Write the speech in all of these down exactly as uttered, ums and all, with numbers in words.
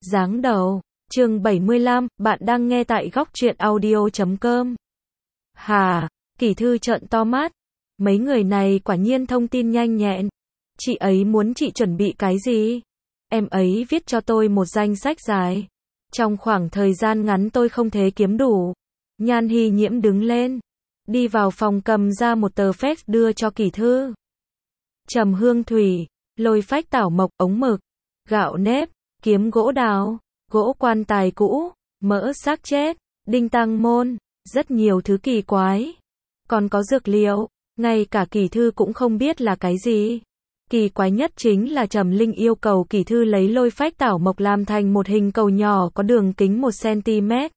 Giáng đầu, chương bảy mươi lăm, bạn đang nghe tại góc truyện audio chấm com. Hà, Kỳ Thư trợn to mắt. Mấy người này quả nhiên thông tin nhanh nhẹn. Chị ấy muốn chị chuẩn bị cái gì? Em ấy viết cho tôi một danh sách dài. Trong khoảng thời gian ngắn tôi không thể kiếm đủ. Nhan Hy Nhiễm đứng lên, đi vào phòng cầm ra một tờ fax đưa cho Kỳ Thư. Trầm hương thủy, lôi phách tảo mộc, ống mực, gạo nếp, kiếm gỗ đào, gỗ quan tài cũ, mỡ xác chết, đinh tăng môn, rất nhiều thứ kỳ quái. Còn có dược liệu, ngay cả Kỳ Thư cũng không biết là cái gì. Kỳ quái nhất chính là Trầm Linh yêu cầu Kỳ Thư lấy lôi phách tảo mộc làm thành một hình cầu nhỏ có đường kính một xăng-ti-mét.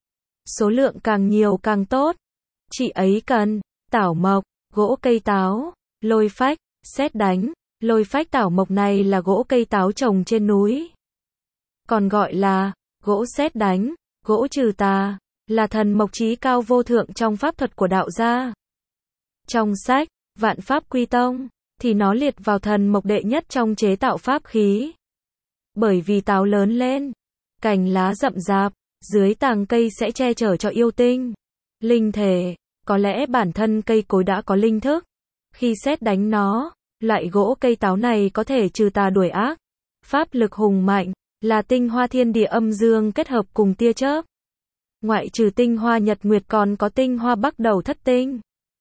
Số lượng càng nhiều càng tốt. Chị ấy cần tảo mộc, gỗ cây táo, lôi phách, sét đánh. Lôi phách tảo mộc này là gỗ cây táo trồng trên núi, còn gọi là gỗ sét đánh, gỗ trừ tà, là thần mộc chí cao vô thượng trong pháp thuật của đạo gia. Trong sách Vạn Pháp Quy Tông thì nó liệt vào thần mộc đệ nhất trong chế tạo pháp khí. Bởi vì táo lớn lên, cành lá rậm rạp, dưới tàng cây sẽ che chở cho yêu tinh, linh thể. Có lẽ bản thân cây cối đã có linh thức. Khi sét đánh nó, loại gỗ cây táo này có thể trừ tà đuổi ác. Pháp lực hùng mạnh, là tinh hoa thiên địa âm dương kết hợp cùng tia chớp. Ngoại trừ tinh hoa nhật nguyệt còn có tinh hoa bắc đầu thất tinh.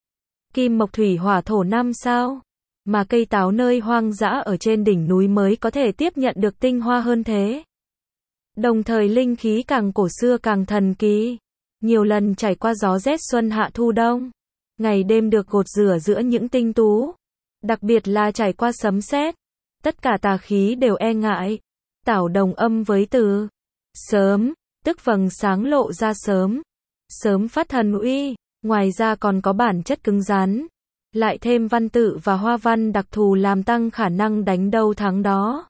Kim mộc thủy hỏa thổ năm sao. Mà cây táo nơi hoang dã ở trên đỉnh núi mới có thể tiếp nhận được tinh hoa hơn thế. Đồng thời linh khí càng cổ xưa càng thần kỳ. Nhiều lần trải qua gió rét xuân hạ thu đông, ngày đêm được gột rửa giữa những tinh tú. Đặc biệt là trải qua sấm sét, tất cả tà khí đều e ngại. Tảo đồng âm với từ sớm, tức vầng sáng lộ ra sớm. Sớm phát thần uy, ngoài ra còn có bản chất cứng rắn. Lại thêm văn tự và hoa văn đặc thù làm tăng khả năng đánh đâu thắng đó.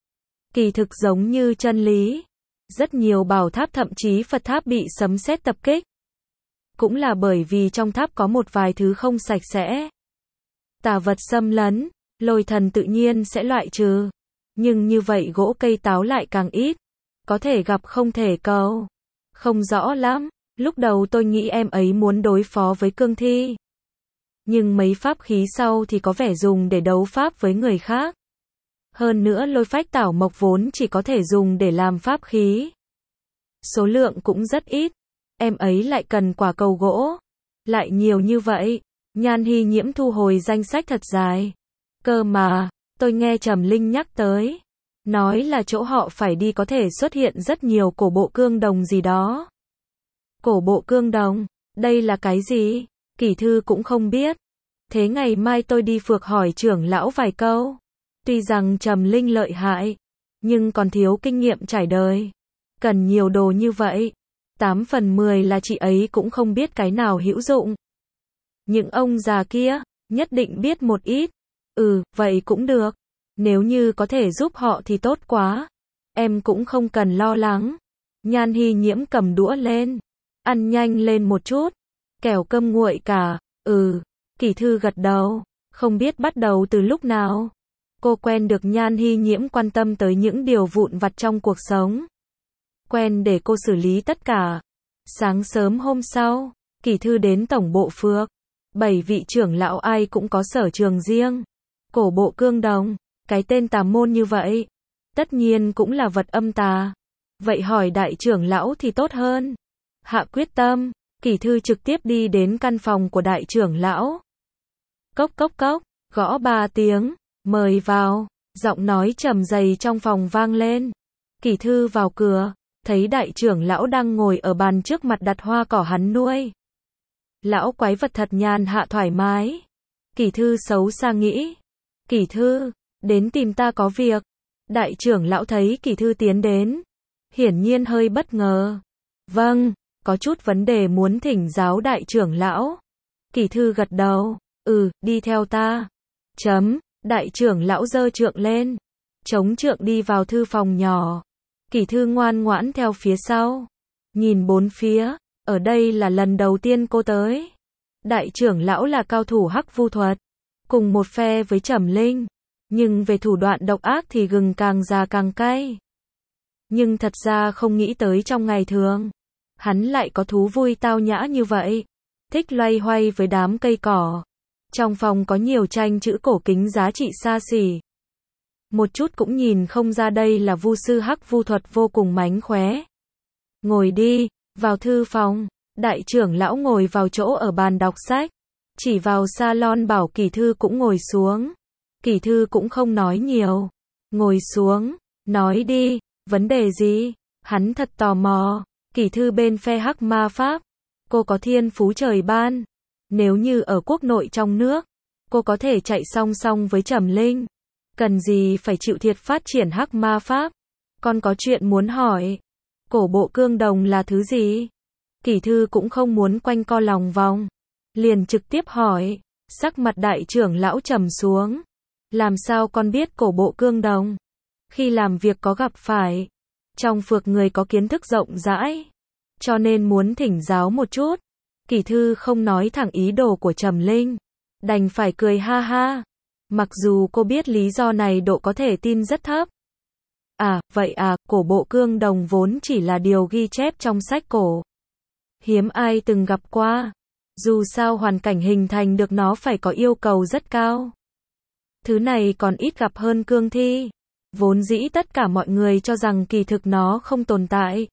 Kỳ thực giống như chân lý. Rất nhiều bảo tháp thậm chí Phật tháp bị sấm sét tập kích. Cũng là bởi vì trong tháp có một vài thứ không sạch sẽ. Tà vật xâm lấn, lôi thần tự nhiên sẽ loại trừ. Nhưng như vậy gỗ cây táo lại càng ít. Có thể gặp không thể cầu. Không rõ lắm, lúc đầu tôi nghĩ em ấy muốn đối phó với cương thi. Nhưng mấy pháp khí sau thì có vẻ dùng để đấu pháp với người khác. Hơn nữa lôi phách tảo mộc vốn chỉ có thể dùng để làm pháp khí. Số lượng cũng rất ít. Em ấy lại cần quả cầu gỗ. Lại nhiều như vậy. Nhan Hy Nhiễm thu hồi danh sách thật dài. Cơ mà, tôi nghe Trầm Linh nhắc tới. Nói là chỗ họ phải đi có thể xuất hiện rất nhiều cổ bộ cương đồng gì đó. Cổ bộ cương đồng, đây là cái gì? Kỳ Thư cũng không biết. Thế ngày mai tôi đi phược hỏi trưởng lão vài câu. Tuy rằng Trầm Linh lợi hại, nhưng còn thiếu kinh nghiệm trải đời. Cần nhiều đồ như vậy. Tám phần mười là chị ấy cũng không biết cái nào hữu dụng. Những ông già kia, nhất định biết một ít. Ừ, vậy cũng được. Nếu như có thể giúp họ thì tốt quá. Em cũng không cần lo lắng. Nhan Hy Nhiễm cầm đũa lên. Ăn nhanh lên một chút. Kẻo cơm nguội cả. Ừ, Kỳ Thư gật đầu. Không biết bắt đầu từ lúc nào. Cô quen được Nhan Hy Nhiễm quan tâm tới những điều vụn vặt trong cuộc sống. Quen để cô xử lý tất cả. Sáng sớm hôm sau, Kỳ Thư đến tổng bộ phược. Bảy vị trưởng lão ai cũng có sở trường riêng. Cổ bộ cương đồng, cái tên tà môn như vậy. Tất nhiên cũng là vật âm tà. Vậy hỏi đại trưởng lão thì tốt hơn. Hạ quyết tâm, Kỳ Thư trực tiếp đi đến căn phòng của đại trưởng lão. Cốc cốc cốc, gõ ba tiếng. Mời vào, giọng nói trầm dày trong phòng vang lên. Kỳ Thư vào cửa, thấy đại trưởng lão đang ngồi ở bàn trước mặt đặt hoa cỏ hắn nuôi. Lão quái vật thật nhàn hạ thoải mái. Kỳ Thư xấu xa nghĩ. Kỳ Thư, đến tìm ta có việc. Đại trưởng lão thấy Kỳ Thư tiến đến. Hiển nhiên hơi bất ngờ. Vâng, có chút vấn đề muốn thỉnh giáo đại trưởng lão. Kỳ Thư gật đầu. Ừ, đi theo ta. Chấm. Đại trưởng lão giơ trượng lên. Chống trượng đi vào thư phòng nhỏ. Kỳ Thư ngoan ngoãn theo phía sau. Nhìn bốn phía. Ở đây là lần đầu tiên cô tới. Đại trưởng lão là cao thủ hắc vu thuật. Cùng một phe với Trầm Linh. Nhưng về thủ đoạn độc ác thì gừng càng già càng cay. Nhưng thật ra không nghĩ tới trong ngày thường, hắn lại có thú vui tao nhã như vậy, thích loay hoay với đám cây cỏ. Trong phòng có nhiều tranh chữ cổ kính giá trị xa xỉ. Một chút cũng nhìn không ra đây là vu sư hắc vu thuật vô cùng mánh khóe. Ngồi đi, vào thư phòng. Đại trưởng lão ngồi vào chỗ ở bàn đọc sách, chỉ vào salon bảo Kỳ Thư cũng ngồi xuống. Kỳ Thư cũng không nói nhiều. Ngồi xuống, nói đi, vấn đề gì? Hắn thật tò mò. Kỳ Thư bên phe hắc ma pháp. Cô có thiên phú trời ban. Nếu như ở quốc nội trong nước, cô có thể chạy song song với Trầm Linh. Cần gì phải chịu thiệt phát triển hắc ma pháp? Con có chuyện muốn hỏi. Cổ bộ cương đồng là thứ gì? Kỳ Thư cũng không muốn quanh co lòng vòng, liền trực tiếp hỏi. Sắc mặt đại trưởng lão trầm xuống. Làm sao con biết cổ bộ cương đồng? Khi làm việc có gặp phải. Trong phược người có kiến thức rộng rãi, cho nên muốn thỉnh giáo một chút. Kỳ Thư không nói thẳng ý đồ của Trầm Linh, đành phải cười ha ha. Mặc dù cô biết lý do này độ có thể tin rất thấp. À, vậy à, cổ bộ cương đồng vốn chỉ là điều ghi chép trong sách cổ. Hiếm ai từng gặp qua. Dù sao hoàn cảnh hình thành được nó phải có yêu cầu rất cao. Thứ này còn ít gặp hơn cương thi. Vốn dĩ tất cả mọi người cho rằng kỳ thực nó không tồn tại.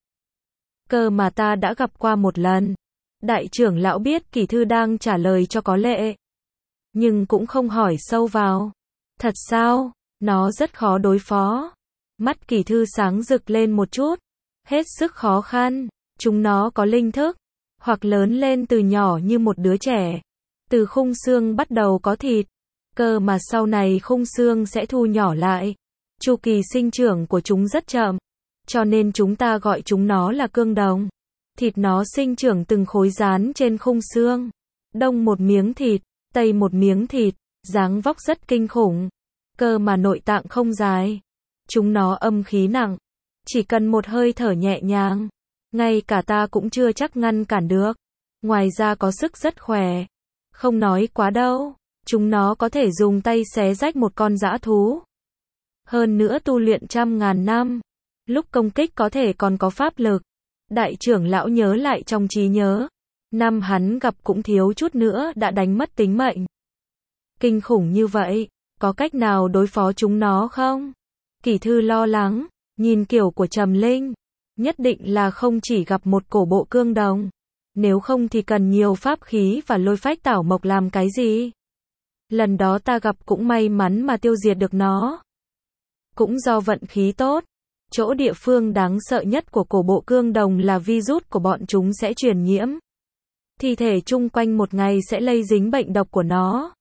Cơ mà ta đã gặp qua một lần. Đại trưởng lão biết Kỳ Thư đang trả lời cho có lệ, nhưng cũng không hỏi sâu vào. Thật sao? Nó rất khó đối phó. Mắt Kỳ Thư sáng rực lên một chút. Hết sức khó khăn. Chúng nó có linh thức, hoặc lớn lên từ nhỏ như một đứa trẻ. Từ khung xương bắt đầu có thịt. Cơ mà sau này khung xương sẽ thu nhỏ lại. Chu kỳ sinh trưởng của chúng rất chậm, cho nên chúng ta gọi chúng nó là cương đồng. Thịt nó sinh trưởng từng khối dán trên khung xương. Đông một miếng thịt, tây một miếng thịt, dáng vóc rất kinh khủng. Cơ mà nội tạng không dài. Chúng nó âm khí nặng. Chỉ cần một hơi thở nhẹ nhàng, ngay cả ta cũng chưa chắc ngăn cản được. Ngoài ra có sức rất khỏe. Không nói quá đâu. Chúng nó có thể dùng tay xé rách một con dã thú. Hơn nữa tu luyện trăm ngàn năm. Lúc công kích có thể còn có pháp lực. Đại trưởng lão nhớ lại trong trí nhớ. Năm hắn gặp cũng thiếu chút nữa đã đánh mất tính mệnh. Kinh khủng như vậy, có cách nào đối phó chúng nó không? Kỳ Thư lo lắng, nhìn kiểu của Trầm Linh. Nhất định là không chỉ gặp một cổ bộ cương đồng. Nếu không thì cần nhiều pháp khí và lôi phách tảo mộc làm cái gì? Lần đó ta gặp cũng may mắn mà tiêu diệt được nó. Cũng do vận khí tốt. Chỗ địa phương đáng sợ nhất của cổ bộ cương đồng là virus của bọn chúng sẽ truyền nhiễm. Thi thể chung quanh một ngày sẽ lây dính bệnh độc của nó.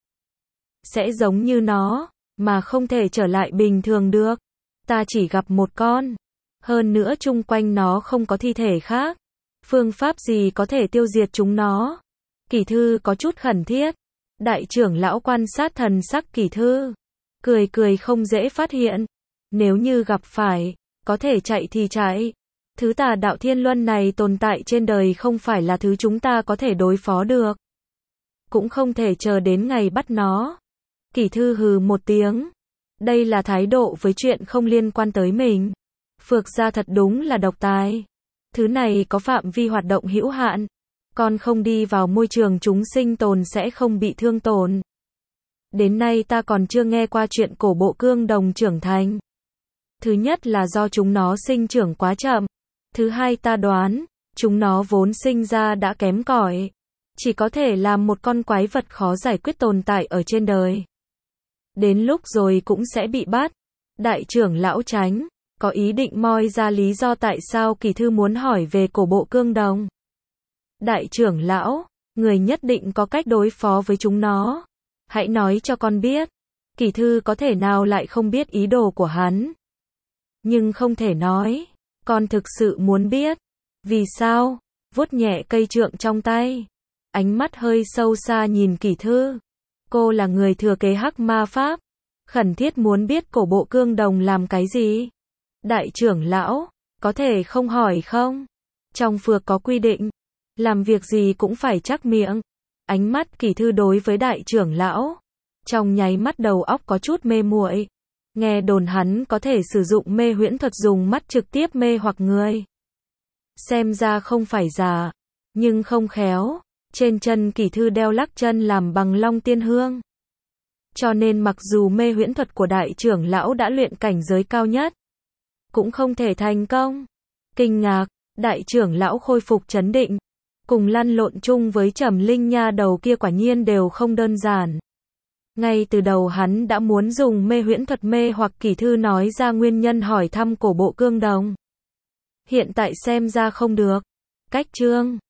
Sẽ giống như nó, mà không thể trở lại bình thường được. Ta chỉ gặp một con. Hơn nữa chung quanh nó không có thi thể khác. Phương pháp gì có thể tiêu diệt chúng nó? Kỳ Thư có chút khẩn thiết. Đại trưởng lão quan sát thần sắc Kỳ Thư. Cười cười không dễ phát hiện. Nếu như gặp phải, có thể chạy thì chạy. Thứ tà đạo thiên luân này tồn tại trên đời không phải là thứ chúng ta có thể đối phó được. Cũng không thể chờ đến ngày bắt nó. Kỳ Thư hừ một tiếng. Đây là thái độ với chuyện không liên quan tới mình. Phược gia thật đúng là độc tài. Thứ này có phạm vi hoạt động hữu hạn. Con không đi vào môi trường chúng sinh tồn sẽ không bị thương tổn. Đến nay ta còn chưa nghe qua chuyện cổ bộ cương đồng trưởng thành. Thứ nhất là do chúng nó sinh trưởng quá chậm. Thứ hai ta đoán, chúng nó vốn sinh ra đã kém cỏi. Chỉ có thể làm một con quái vật khó giải quyết tồn tại ở trên đời. Đến lúc rồi cũng sẽ bị bắt. Đại trưởng lão Tránh có ý định moi ra lý do tại sao Kỳ Thư muốn hỏi về cổ bộ cương đồng. Đại trưởng lão, người nhất định có cách đối phó với chúng nó. Hãy nói cho con biết. Kỳ Thư có thể nào lại không biết ý đồ của hắn. Nhưng không thể nói. Con thực sự muốn biết. Vì sao? Vuốt nhẹ cây trượng trong tay. Ánh mắt hơi sâu xa nhìn Kỳ Thư. Cô là người thừa kế hắc ma pháp. Khẩn thiết muốn biết cổ bộ cương đồng làm cái gì? Đại trưởng lão, có thể không hỏi không? Trong phược có quy định. Làm việc gì cũng phải chắc miệng. Ánh mắt Kỳ Thư đối với đại trưởng lão. Trong nháy mắt đầu óc có chút mê muội. Nghe đồn hắn có thể sử dụng mê huyễn thuật dùng mắt trực tiếp mê hoặc người. Xem ra không phải giả, nhưng không khéo. Trên chân Kỷ Thư đeo lắc chân làm bằng long tiên hương. Cho nên mặc dù mê huyễn thuật của đại trưởng lão đã luyện cảnh giới cao nhất, cũng không thể thành công. Kinh ngạc, đại trưởng lão khôi phục trấn định. Cùng lăn lộn chung với Trầm Linh nha đầu kia quả nhiên đều không đơn giản. Ngay từ đầu hắn đã muốn dùng mê huyễn thuật mê hoặc Kỷ Thư nói ra nguyên nhân hỏi thăm cổ bộ cương đồng. Hiện tại xem ra không được. Cách chương